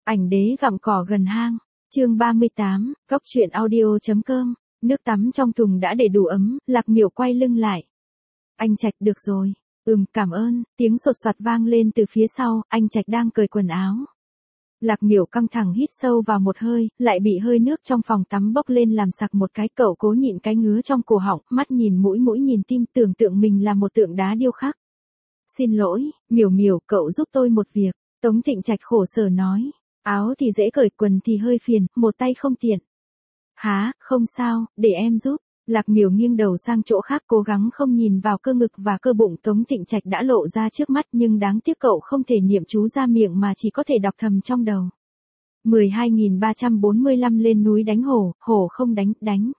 Ảnh đế gặm cỏ gần hang. Chương 38, góc truyện audio.com. Nước tắm trong thùng đã để đủ ấm, Lạc Miểu quay lưng lại. Anh Trạch được rồi. Cảm ơn, tiếng sột soạt vang lên từ phía sau, anh Trạch đang cởi quần áo. Lạc Miểu căng thẳng hít sâu vào một hơi, lại bị hơi nước trong phòng tắm bốc lên làm sặc một cái. Cậu cố nhịn cái ngứa trong cổ họng, mắt nhìn mũi nhìn tim, tưởng tượng mình là một tượng đá điêu khắc. Xin lỗi, Miểu, cậu giúp tôi một việc. Tống Thịnh Trạch khổ sở nói. Áo thì dễ cởi, quần thì hơi phiền, một tay không tiện. Hả, không sao, để em giúp. Lạc Miểu nghiêng đầu sang chỗ khác, cố gắng không nhìn vào cơ ngực và cơ bụng Tống Thịnh Trạch đã lộ ra trước mắt, nhưng đáng tiếc cậu không thể niệm chú ra miệng mà chỉ có thể đọc thầm trong đầu. 12.345 lên núi đánh hổ, hổ không đánh.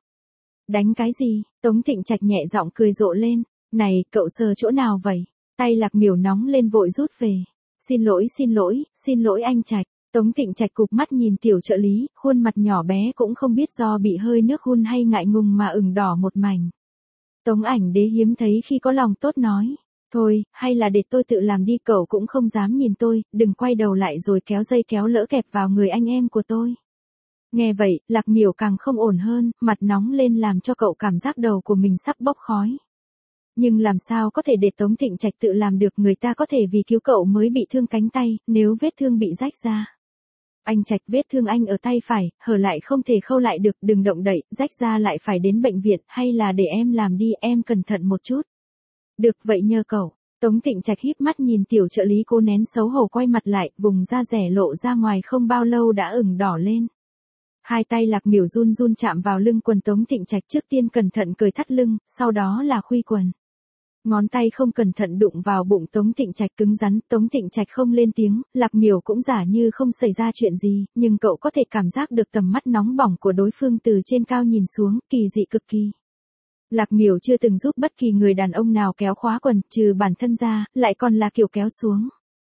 Đánh cái gì? Tống Thịnh Trạch nhẹ giọng cười rộ lên. Này, cậu sờ chỗ nào vậy? Tay Lạc Miểu nóng lên vội rút về. Xin lỗi anh Trạch. Tống Thịnh Trạch cụp mắt nhìn tiểu trợ lý, khuôn mặt nhỏ bé cũng không biết do bị hơi nước hun hay ngại ngùng mà ửng đỏ một mảnh. Tống Ảnh Đế hiếm thấy khi có lòng tốt nói. Thôi, hay là để tôi tự làm đi, cậu cũng không dám nhìn tôi, đừng quay đầu lại rồi kéo dây kéo lỡ kẹp vào người anh em của tôi. Nghe vậy, Lạc Miểu càng không ổn hơn, mặt nóng lên làm cho cậu cảm giác đầu của mình sắp bốc khói. Nhưng làm sao có thể để Tống Thịnh Trạch tự làm được, người ta có thể vì cứu cậu mới bị thương cánh tay, nếu vết thương bị rách ra. Anh Trạch, vết thương anh ở tay phải, hở lại không thể khâu lại được, đừng động đậy, rách ra lại phải đến bệnh viện, hay là để em làm đi, em cẩn thận một chút. Được vậy nhờ cậu. Tống Thịnh Trạch híp mắt nhìn tiểu trợ lý cố nén xấu hổ quay mặt lại, vùng da rẻ lộ ra ngoài không bao lâu đã ửng đỏ lên. Hai tay Lạc Miểu run chạm vào lưng quần Tống Thịnh Trạch, trước tiên cẩn thận cởi thắt lưng, sau đó là khuy quần. Ngón tay không cẩn thận đụng vào bụng Tống Thịnh Trạch cứng rắn, Tống Thịnh Trạch không lên tiếng, Lạc Miểu cũng giả như không xảy ra chuyện gì, nhưng cậu có thể cảm giác được tầm mắt nóng bỏng của đối phương từ trên cao nhìn xuống, kỳ dị cực kỳ. Lạc Miểu chưa từng giúp bất kỳ người đàn ông nào kéo khóa quần, trừ bản thân ra, lại còn là kiểu kéo xuống.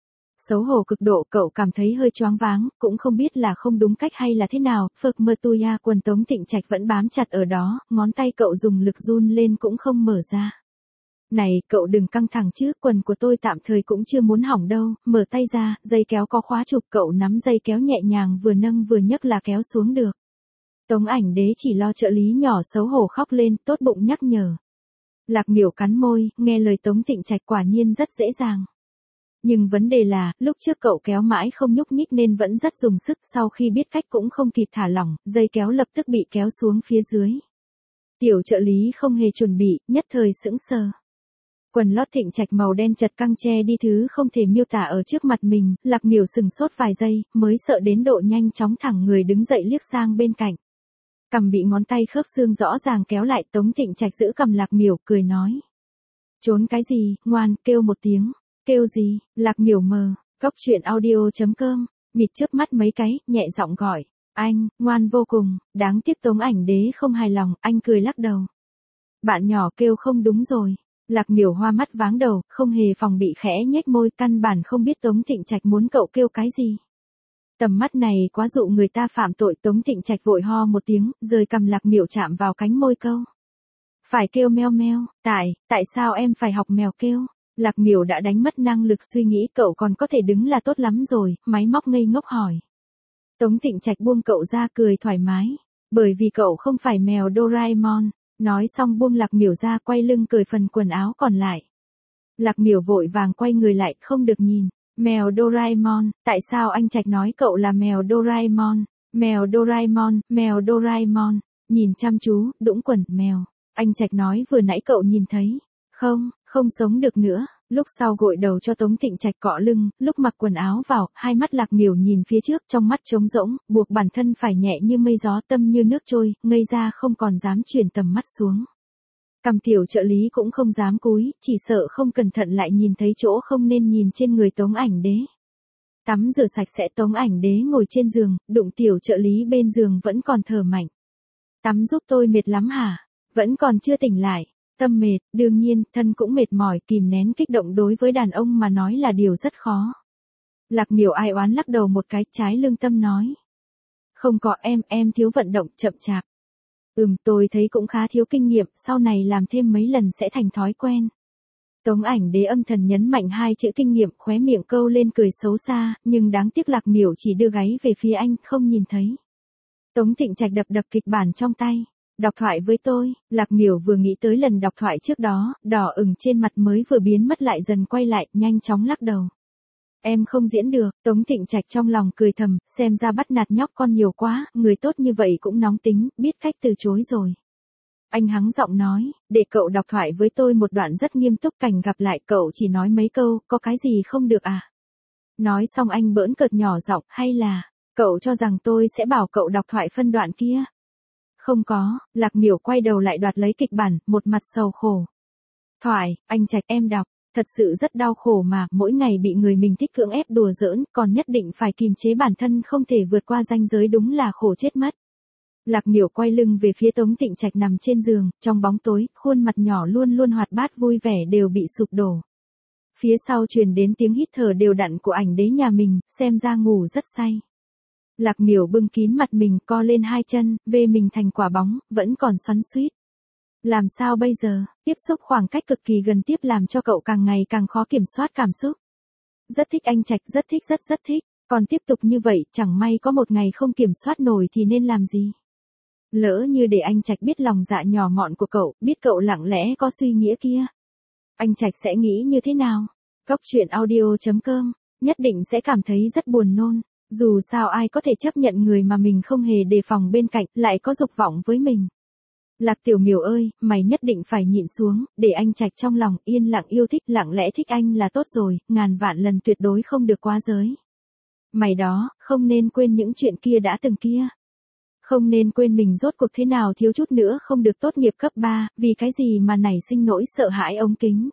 Xấu hổ cực độ, cậu cảm thấy hơi choáng váng, cũng không biết là không đúng cách hay là thế nào, phực mơ tuya quần Tống Thịnh Trạch vẫn bám chặt ở đó, ngón tay cậu dùng lực run lên cũng không mở ra. Này, cậu đừng căng thẳng chứ, quần của tôi tạm thời cũng chưa muốn hỏng đâu, mở tay ra, dây kéo có khóa chụp, cậu nắm dây kéo nhẹ nhàng vừa nâng vừa nhấc là kéo xuống được. Tống Ảnh Đế chỉ lo trợ lý nhỏ xấu hổ khóc lên, tốt bụng nhắc nhở. Lạc Miểu cắn môi, nghe lời Tống Thịnh Trạch quả nhiên rất dễ dàng. Nhưng vấn đề là, lúc trước cậu kéo mãi không nhúc nhích nên vẫn rất dùng sức, sau khi biết cách cũng không kịp thả lỏng, dây kéo lập tức bị kéo xuống phía dưới. Tiểu trợ lý không hề chuẩn bị, nhất thời sững sờ. Quần lót Thịnh Trạch màu đen chật căng che đi thứ không thể miêu tả ở trước mặt mình, Lạc Miểu sừng sốt vài giây, mới sợ đến độ nhanh chóng thẳng người đứng dậy liếc sang bên cạnh. Cằm bị ngón tay khớp xương rõ ràng kéo lại, Tống Thịnh Trạch giữ cằm Lạc Miểu, cười nói. Trốn cái gì, ngoan, kêu một tiếng. Kêu gì? Lạc Miểu mờ, góc truyện audio.com, mịt chớp mắt mấy cái, nhẹ giọng gọi. Anh, ngoan vô cùng, đáng tiếc Tống Ảnh Đế không hài lòng, anh cười lắc đầu. Bạn nhỏ kêu không đúng rồi. Lạc Miểu hoa mắt váng đầu, không hề phòng bị khẽ nhếch môi, căn bản không biết Tống Thịnh Trạch muốn cậu kêu cái gì. Tầm mắt này quá dụ người ta phạm tội, Tống Thịnh Trạch vội ho một tiếng, rời cầm Lạc Miểu chạm vào cánh môi câu. Phải kêu meo meo, tại sao em phải học mèo kêu? Lạc Miểu đã đánh mất năng lực suy nghĩ, cậu còn có thể đứng là tốt lắm rồi, máy móc ngây ngốc hỏi. Tống Thịnh Trạch buông cậu ra cười thoải mái, bởi vì cậu không phải mèo Doraemon. Nói xong buông Lạc Miểu ra, quay lưng cởi phần quần áo còn lại. Lạc Miểu vội vàng quay người lại, không được nhìn. Mèo Doraemon, tại sao anh Trạch nói cậu là mèo Doraemon? Mèo Doraemon, nhìn chăm chú, đũng quần, mèo. Anh Trạch nói vừa nãy cậu nhìn thấy. Không sống được nữa. Lúc sau gội đầu cho Tống Thịnh Trạch cọ lưng, lúc mặc quần áo vào, hai mắt Lạc Miểu nhìn phía trước, trong mắt trống rỗng, buộc bản thân phải nhẹ như mây gió, tâm như nước trôi, ngây ra không còn dám chuyển tầm mắt xuống. Cầm tiểu trợ lý cũng không dám cúi, chỉ sợ không cẩn thận lại nhìn thấy chỗ không nên nhìn trên người Tống Ảnh Đế. Tắm rửa sạch sẽ, Tống Ảnh Đế ngồi trên giường, đụng tiểu trợ lý bên giường vẫn còn thở mạnh. Tắm giúp tôi mệt lắm hả? Vẫn còn chưa tỉnh lại. Tâm mệt, đương nhiên, thân cũng mệt mỏi, kìm nén kích động đối với đàn ông mà nói là điều rất khó. Lạc Miểu ai oán lắc đầu một cái, trái lương tâm nói. Không có, em thiếu vận động, chậm chạp. Tôi thấy cũng khá thiếu kinh nghiệm, sau này làm thêm mấy lần sẽ thành thói quen. Tống Ảnh Đế âm thầm nhấn mạnh hai chữ kinh nghiệm, khóe miệng câu lên cười xấu xa, nhưng đáng tiếc Lạc Miểu chỉ đưa gáy về phía anh, không nhìn thấy. Tống Thịnh Trạch đập đập kịch bản trong tay. Đọc thoại với tôi, Lạc Miểu vừa nghĩ tới lần đọc thoại trước đó, đỏ ửng trên mặt mới vừa biến mất lại dần quay lại, nhanh chóng lắc đầu. Em không diễn được, Tống Thịnh Trạch trong lòng cười thầm, xem ra bắt nạt nhóc con nhiều quá, người tốt như vậy cũng nóng tính, biết cách từ chối rồi. Anh hắng giọng nói, để cậu đọc thoại với tôi một đoạn rất nghiêm túc, cảnh gặp lại cậu chỉ nói mấy câu, có cái gì không được à? Nói xong anh bỡn cợt nhỏ giọng, hay là, cậu cho rằng tôi sẽ bảo cậu đọc thoại phân đoạn kia? Không có, Lạc Miểu quay đầu lại đoạt lấy kịch bản, một mặt sầu khổ. Thoại, anh Trạch em đọc, thật sự rất đau khổ mà, mỗi ngày bị người mình thích cưỡng ép đùa giỡn, còn nhất định phải kìm chế bản thân không thể vượt qua ranh giới, đúng là khổ chết mất. Lạc Miểu quay lưng về phía Tống Thịnh Trạch nằm trên giường, trong bóng tối, khuôn mặt nhỏ luôn luôn hoạt bát vui vẻ đều bị sụp đổ. Phía sau truyền đến tiếng hít thở đều đặn của Ảnh Đế nhà mình, xem ra ngủ rất say. Lạc Miểu bưng kín mặt mình, co lên hai chân, vê mình thành quả bóng, vẫn còn xoắn xuýt. Làm sao bây giờ, tiếp xúc khoảng cách cực kỳ gần tiếp làm cho cậu càng ngày càng khó kiểm soát cảm xúc. Rất thích anh Trạch, rất thích rất thích, còn tiếp tục như vậy, chẳng may có một ngày không kiểm soát nổi thì nên làm gì? Lỡ như để anh Trạch biết lòng dạ nhỏ mọn của cậu, biết cậu lặng lẽ có suy nghĩa kia. Anh Trạch sẽ nghĩ như thế nào? Cốc truyện audio.com, nhất định sẽ cảm thấy rất buồn nôn. Dù sao ai có thể chấp nhận người mà mình không hề đề phòng bên cạnh, lại có dục vọng với mình. Lạc Tiểu Miểu ơi, mày nhất định phải nhịn xuống, để anh Trạch trong lòng yên lặng yêu thích, lặng lẽ thích anh là tốt rồi, ngàn vạn lần tuyệt đối không được quá giới. Mày đó, không nên quên những chuyện kia đã từng kia. Không nên quên mình rốt cuộc thế nào thiếu chút nữa không được tốt nghiệp cấp 3, vì cái gì mà nảy sinh nỗi sợ hãi ống kính.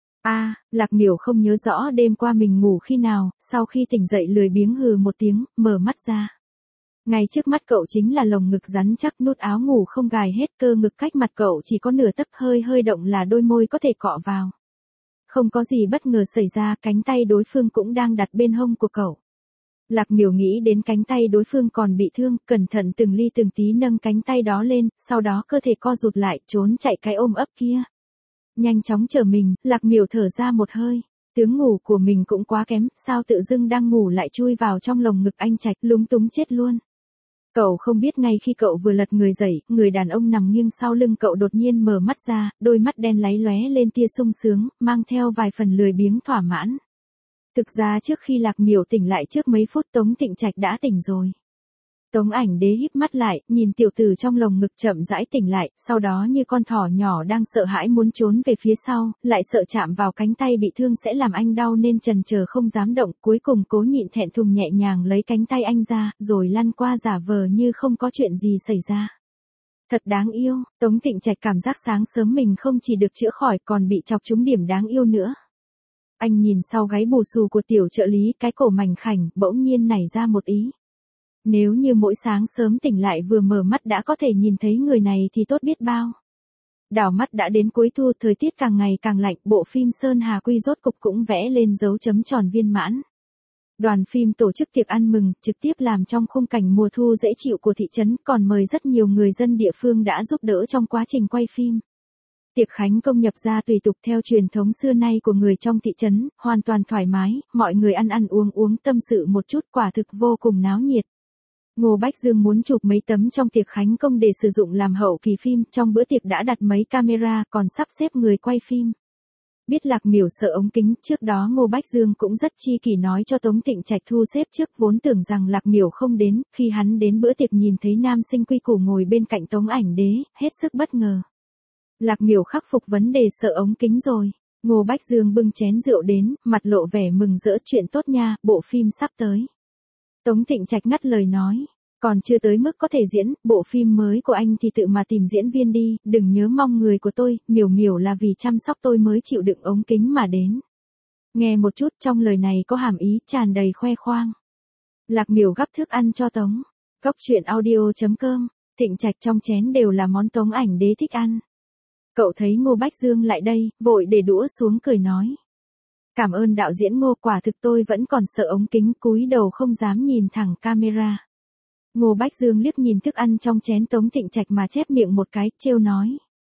Lạc Miểu không nhớ rõ đêm qua mình ngủ khi nào, sau khi tỉnh dậy lười biếng hừ một tiếng, mở mắt ra. Ngay trước mắt cậu chính là lồng ngực rắn chắc, nút áo ngủ không gài hết, cơ ngực cách mặt cậu chỉ có nửa tấc, hơi hơi động là đôi môi có thể cọ vào. Không có gì bất ngờ xảy ra, cánh tay đối phương cũng đang đặt bên hông của cậu. Lạc Miểu nghĩ đến cánh tay đối phương còn bị thương, cẩn thận từng ly từng tí nâng cánh tay đó lên, sau đó cơ thể co rụt lại, trốn chạy cái ôm ấp kia. Nhanh chóng trở mình, Lạc Miểu thở ra một hơi. Tướng ngủ của mình cũng quá kém, sao tự dưng đang ngủ lại chui vào trong lồng ngực anh Trạch, lúng túng chết luôn. Cậu không biết ngay khi cậu vừa lật người dậy, người đàn ông nằm nghiêng sau lưng cậu đột nhiên mở mắt ra, đôi mắt đen láy lóe lên tia sung sướng, mang theo vài phần lười biếng thỏa mãn. Thực ra trước khi Lạc Miểu tỉnh lại trước mấy phút Tống Thịnh Trạch đã tỉnh rồi. Tống Ảnh Đế híp mắt lại, nhìn tiểu tử trong lồng ngực chậm rãi tỉnh lại, sau đó như con thỏ nhỏ đang sợ hãi muốn trốn về phía sau, lại sợ chạm vào cánh tay bị thương sẽ làm anh đau nên chần chờ không dám động, cuối cùng cố nhịn thẹn thùng nhẹ nhàng lấy cánh tay anh ra, rồi lăn qua giả vờ như không có chuyện gì xảy ra. Thật đáng yêu, Tống Thịnh Trạch cảm giác sáng sớm mình không chỉ được chữa khỏi còn bị chọc trúng điểm đáng yêu nữa. Anh nhìn sau gáy bù xù của tiểu trợ lý, cái cổ mảnh khảnh, bỗng nhiên nảy ra một ý. Nếu như mỗi sáng sớm tỉnh lại vừa mở mắt đã có thể nhìn thấy người này thì tốt biết bao. Đảo mắt đã đến cuối thu, thời tiết càng ngày càng lạnh, bộ phim Sơn Hà Quy rốt cục cũng vẽ lên dấu chấm tròn viên mãn. Đoàn phim tổ chức tiệc ăn mừng, trực tiếp làm trong khung cảnh mùa thu dễ chịu của thị trấn, còn mời rất nhiều người dân địa phương đã giúp đỡ trong quá trình quay phim. Tiệc khánh công nhập gia tùy tục theo truyền thống xưa nay của người trong thị trấn, hoàn toàn thoải mái, mọi người ăn ăn uống tâm sự một chút, quả thực vô cùng náo nhiệt. Ngô Bách Dương muốn chụp mấy tấm trong tiệc khánh công để sử dụng làm hậu kỳ phim, trong bữa tiệc đã đặt mấy camera, còn sắp xếp người quay phim. Biết Lạc Miểu sợ ống kính, trước đó Ngô Bách Dương cũng rất chi kỷ nói cho Tống Thịnh Trạch thu xếp trước, vốn tưởng rằng Lạc Miểu không đến, khi hắn đến bữa tiệc nhìn thấy nam sinh quy củ ngồi bên cạnh Tống Ảnh Đế, hết sức bất ngờ. Lạc Miểu khắc phục vấn đề sợ ống kính rồi. Ngô Bách Dương bưng chén rượu đến, mặt lộ vẻ mừng rỡ, chuyện tốt nha, bộ phim sắp tới. Tống Thịnh Trạch ngắt lời nói, còn chưa tới mức có thể diễn, bộ phim mới của anh thì tự mà tìm diễn viên đi, đừng nhớ mong người của tôi, Miểu Miểu là vì chăm sóc tôi mới chịu đựng ống kính mà đến. Nghe một chút, trong lời này có hàm ý tràn đầy khoe khoang. Lạc Miểu gắp thức ăn cho Tống. Cốc truyện audio.com, Thịnh Trạch trong chén đều là món Tống Ảnh Đế thích ăn. Cậu thấy Ngô Bách Dương lại đây, vội để đũa xuống cười nói. Cảm ơn đạo diễn Ngô, quả thực tôi vẫn còn sợ ống kính, cúi đầu không dám nhìn thẳng camera. Ngô Bách Dương liếc nhìn thức ăn trong chén Tống Thịnh Trạch mà chép miệng một cái, trêu nói.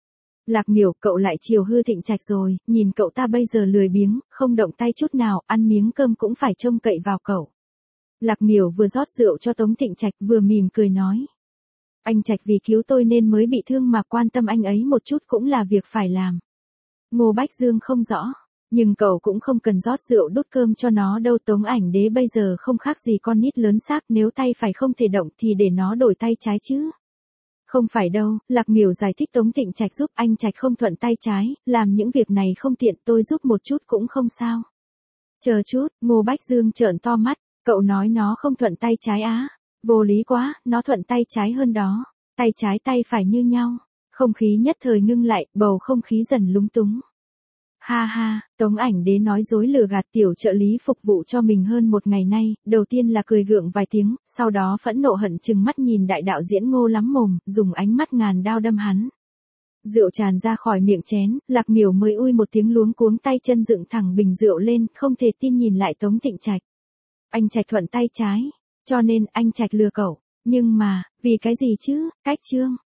Lạc Miểu, cậu lại chiều hư Thịnh Trạch rồi, nhìn cậu ta bây giờ lười biếng, không động tay chút nào, ăn miếng cơm cũng phải trông cậy vào cậu. Lạc Miểu vừa rót rượu cho Tống Thịnh Trạch vừa mỉm cười nói. Anh Trạch vì cứu tôi nên mới bị thương mà quan tâm anh ấy một chút cũng là việc phải làm. Ngô Bách Dương không rõ, nhưng cậu cũng không cần rót rượu đút cơm cho nó đâu. Tống Ảnh Đế bây giờ không khác gì con nít lớn xác, nếu tay phải không thể động thì để nó đổi tay trái chứ. Không phải đâu, Lạc Miểu giải thích. Tống Thịnh Trạch giúp anh Trạch không thuận tay trái, làm những việc này không tiện, tôi giúp một chút cũng không sao. Chờ chút, Ngô Bách Dương trợn to mắt, cậu nói nó không thuận tay trái á? Vô lý quá, nó thuận tay trái hơn đó. Tay trái tay phải như nhau. Không khí nhất thời ngưng lại, bầu không khí dần lúng túng. Ha ha, Tống Ảnh Đế nói dối lừa gạt tiểu trợ lý phục vụ cho mình hơn một ngày nay, đầu tiên là cười gượng vài tiếng, sau đó phẫn nộ hận chừng mắt nhìn đại đạo diễn Ngô lắm mồm, dùng ánh mắt ngàn đao đâm hắn. Rượu tràn ra khỏi miệng chén, Lạc Miểu mới ui một tiếng luống cuống, tay chân dựng thẳng bình rượu lên, không thể tin nhìn lại Tống Thịnh Trạch. Anh Trạch thuận tay trái, cho nên anh Trạch lừa cậu, nhưng mà, vì cái gì chứ? Cách chương.